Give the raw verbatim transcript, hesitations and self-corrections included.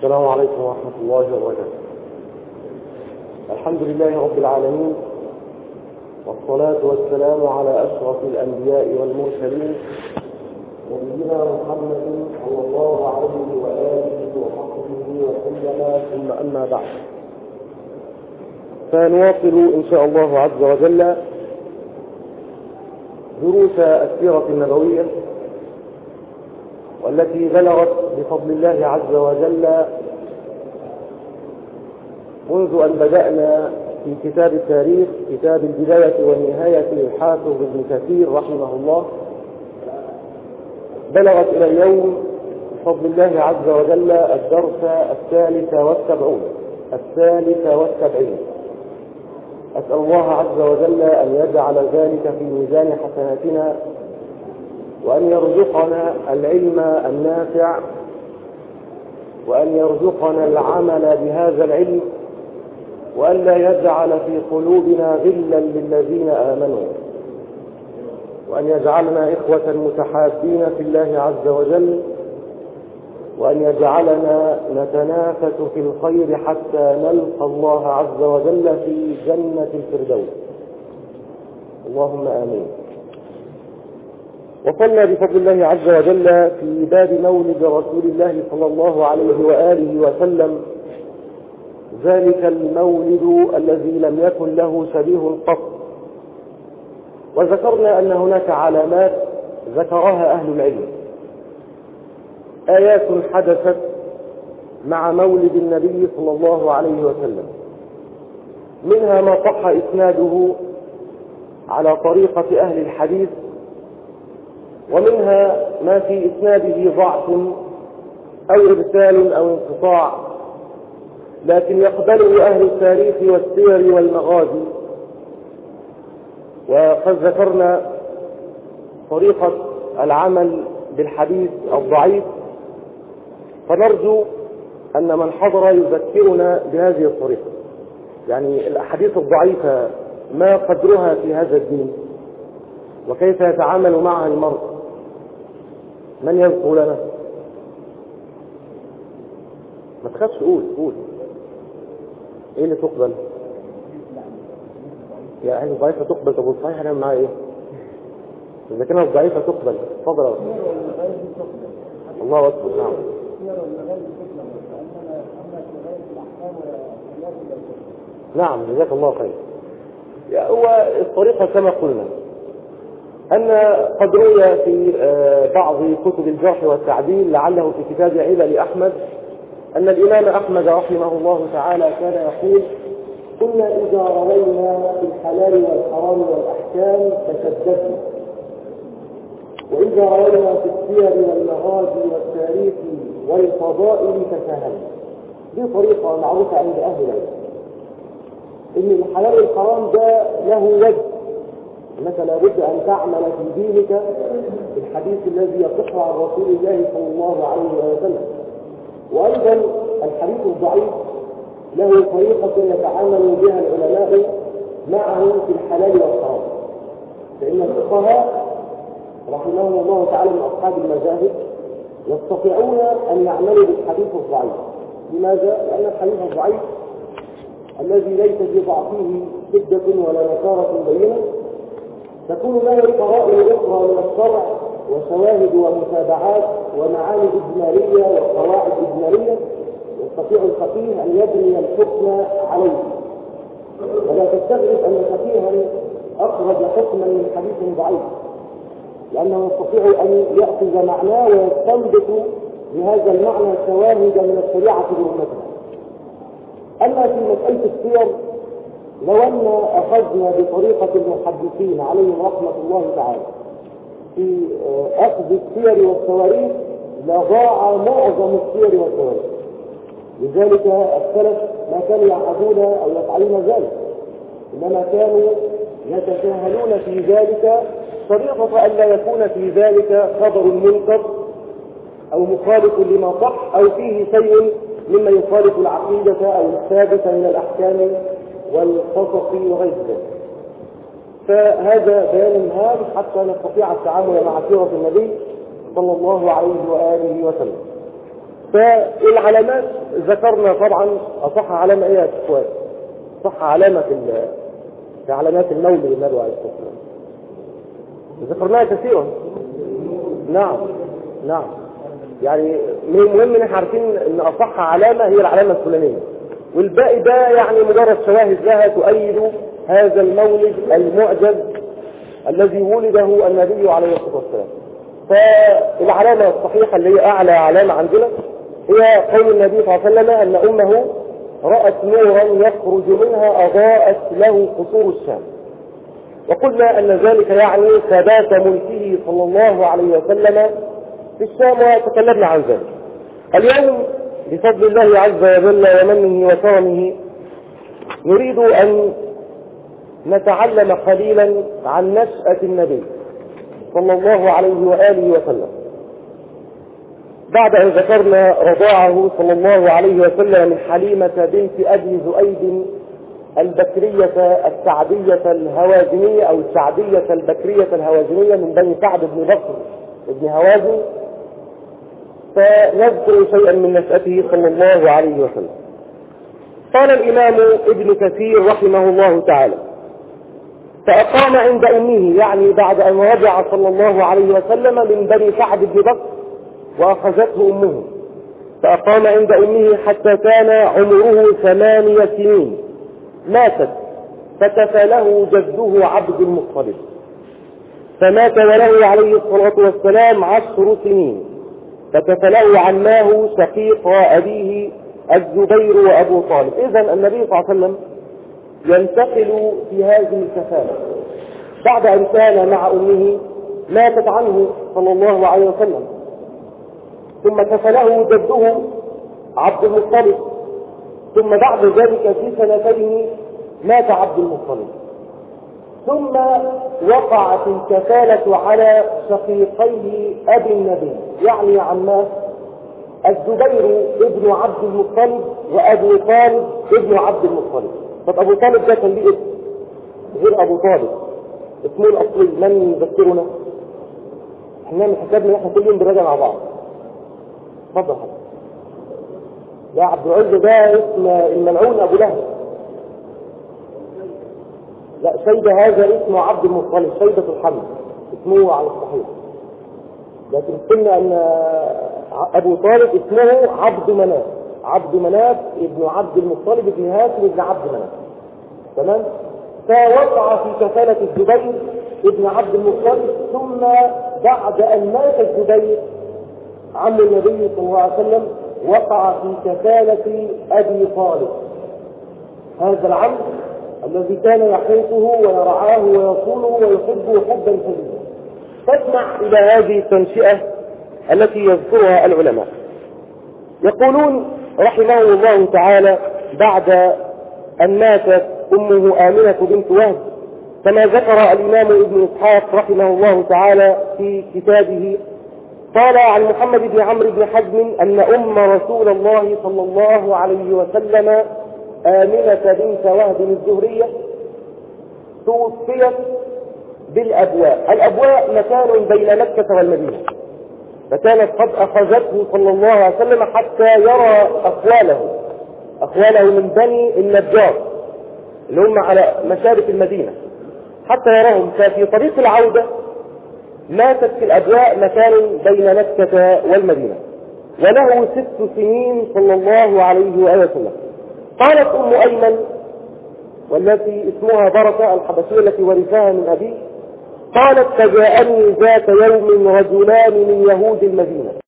السلام عليكم ورحمة الله وبركاته. الحمد لله رب العالمين، والصلاة والسلام على أشرف الأنبياء والمرسلين نبينا محمد صلى الله عليه وآله وصحبه وسلم، ثم أما بعد، فنواصل إن شاء الله عز وجل دروس السيرة النبوية، والتي بلغت بفضل الله عز وجل منذ أن بدأنا في كتاب التاريخ، كتاب البداية والنهاية للحافظ ابن كثير رحمه الله، بلغت إلى اليوم بفضل الله عز وجل الدرس الثالث والسبعون الثالث والسبعين. أسأل الله عز وجل أن يجعل ذلك في ميزان حسناتنا، وأن يرزقنا العلم النافع، وأن يرزقنا العمل بهذا العلم، وأن لا يجعل في قلوبنا غلا للذين آمنوا، وأن يجعلنا إخوة متحابين في الله عز وجل، وأن يجعلنا نتنافس في الخير حتى نلقى الله عز وجل في جنة الفردوس، اللهم آمين. وصلنا بفضل الله عز وجل في باب مولد رسول الله صلى الله عليه وآله وسلم، ذلك المولد الذي لم يكن له شبيه قط، وذكرنا أن هناك علامات ذكرها أهل العلم، آيات حدثت مع مولد النبي صلى الله عليه وسلم، منها ما صح إسناده على طريقة أهل الحديث، ومنها ما في إسناده ضعف أو إرسال أو انقطاع، لكن يقبله أهل التاريخ والسير والمغازي. وقد ذكرنا طريقة العمل بالحديث الضعيف، فنرجو أن من حضر يذكرنا بهذه الطريقة، يعني الأحاديث الضعيفة ما قدرها في هذا الدين، وكيف يتعامل معها المرء. من يذكر لنا؟ ما تخافش، قول قول ايه اللي تقبل؟ يعني الضعيفة تقبل. طب والصحيح هنعمل معاها ايه؟ اذا كانت الضعيفة تقبل، اتفضل يا استاذ. الله اكبر. نعم. نعم، جزاك الله خير. هو الطريقة كما قلنا أن قد روي في بعض كتب الجرح والتعديل، لعله في كتاب علل أحمد، أن الإمام أحمد رحمه الله تعالى كان يقول: كنا إذا روينا في الحلال والحرام والأحكام تشددنا، وإذا روينا في السير والمغازي والتاريخ والفضائل تساهلنا. دي طريقة معروفة عند أهل العلم، إن الحلال والحرام ده له وجه، أنك لابد أن تعمل في دينك الحديث الذي يصح عن رسول الله صلى الله عليه وسلم. وأيضا الحديث الضعيف له طريقة يتعامل بها العلماء معه في الحلال والحرام، فإن الفقهاء رحمهم الله تعالى من أصحاب المذاهب يستطيعون أن يعملوا بالحديث الضعيف. لماذا؟ لأن الحديث الضعيف الذي ليس في ضعفه شدة ولا نكارة بينة تكون له قرائن أخرى من الشرع وشواهد ومتابعات ومعاني إجمالية وقواعد إجمالية يستطيع الفقيه أن يبني الحكم عليه. ولا تستغرب أن فقيها أخرج حكما من حديث ضعيف، لأنه يستطيع أن يأخذ معناه ويستنبط بهذا المعنى شواهد من الشريعة برمتها. أما في مسألة السير، لو أن أخذنا بطريقة المحدثين عليهم رحمة الله تعالى في أخذ السير والتواريخ لضاع معظم السير والتواريخ. لذلك السلف ما كانوا يعهدون أو يفعلون ذلك، إنما كانوا يتساهلون في ذلك طريقة أن لا يكون في ذلك خبر منكر أو مخالف لما صح أو فيه شيء مما يخالف العقيدة أو الثابتة من الأحكام والقصص وغير ذلك. فهذا بيان هام حتى نستطيع التعامل مع سيرة النبي صلى الله عليه وآله وسلم. فالعلامات ذكرنا طبعا أصح علامة إيه يا إخوان؟ صح علامة في علامات المولد النبي عليه الصلاة والسلام ذكرناها كثيرا. نعم نعم، يعني من المهم ان احنا عارفين ان اصح علامة هي العلامة الفلانية، والباقي ده يعني مجرد شواهد لها تؤيد هذا المولد المعجز الذي ولده النبي عليه الصلاة والسلام. فالعلامة الصحيحة اللي هي اعلى علامة عندنا هي قول النبي صلى الله عليه وسلم ان امه رأت نورا يخرج منها اضاءت له قصور الشام، وقلنا ان ذلك يعني ثبات ملكه صلى الله عليه وسلم في الشام، وتكلمنا عن ذلك. اليوم بفضل الله عز وجل ومنه وكرمه نريد أن نتعلم قليلا عن نشأة النبي صلى الله عليه وآله وسلم، بعد أن ذكرنا رضاعه صلى الله عليه وسلم من حليمة بنت أبي زؤيد البكرية السعدية الهوازنية أو السعدية البكرية الهوازنية من بني سعد بن بكر بن هوازن، فنذكر شيئا من نشأته صلى الله عليه وسلم. قال الإمام ابن كثير رحمه الله تعالى: فأقام عند أمه، يعني بعد أن رجع صلى الله عليه وسلم من بني سعد بن بكر وأخذته أمه، فأقام عند أمه حتى كان عمره ثمانية سنين، ماتت فكفله جده عبد المطلب، فمات وله عليه الصلاة والسلام عشر سنين، فكفله عماه شقيق أبيه الزبير وأبو طالب. إذن النبي صلى الله عليه وسلم ينتقل في هذه الكفالة بعد أن كان مع أمه ماتت عنه صلى الله عليه وسلم، ثم كفله جده عبد المطلب، ثم بعد ذلك في سنتين مات عبد المطلب، ثم وقعت الكفالة على شقيقيه أبي النبي، يعني عماه الزبير ابن عبد المطلب وأبو طالب ابن عبد المطلب. طب أبو طالب ده كان ليه اسم غير أبو طالب، اسمه الأصلي من يذكرنا؟ احنا من حسابنا احنا كل يوم بنراجع مع بعض. اتفضل حضرتك. ده عبد العز ده اسم الملعون أبو لهب. لا، شيبة هذا اسمه عبد المطلب، شيبة الحمد اسمه على الصحيح، لكن قلنا أن أبو طالب اسمه عبد مناف، عبد مناف ابن عبد المطلب ابن هاشم ابن عبد مناف، تمام؟ فوقع في كفالة الزبير ابن عبد المطلب، ثم بعد أن مات الزبير عم النبي صلى الله عليه وسلم وقع في كفالة أبي طالب، هذا العم الذي كان يحوطه ويرعاه ويصونه ويحبه حبا شديدا. فاسمع إلى هذه التنشئة التي يذكرها العلماء. يقولون رحمه الله تعالى: بعد أن ماتت أمه آمنة بنت وهب، كما ذكر الإمام ابن إسحاق رحمه الله تعالى في كتابه، قال عن محمد بن عمرو بن حزم أن أم رسول الله صلى الله عليه وسلم آمنة بنت وهب الزهرية توفيت بالأبواء. الأبواء مكان بين مكة والمدينة، فكانت قد أخذته صلى الله عليه وسلم حتى يرى أخواله أخواله من بني النجار اللي هم على مشارف المدينة، حتى يراهم. ففي طريق العودة ماتت في الأبواء مكان بين مكة والمدينة، وله ست سنين صلى الله عليه وآله وسلم. قالت أم أيمن، والتي اسمها بركة الحبشية التي ورثها من أبيه، قالت: فجاءني ذات يوم رجلان من يهود المدينة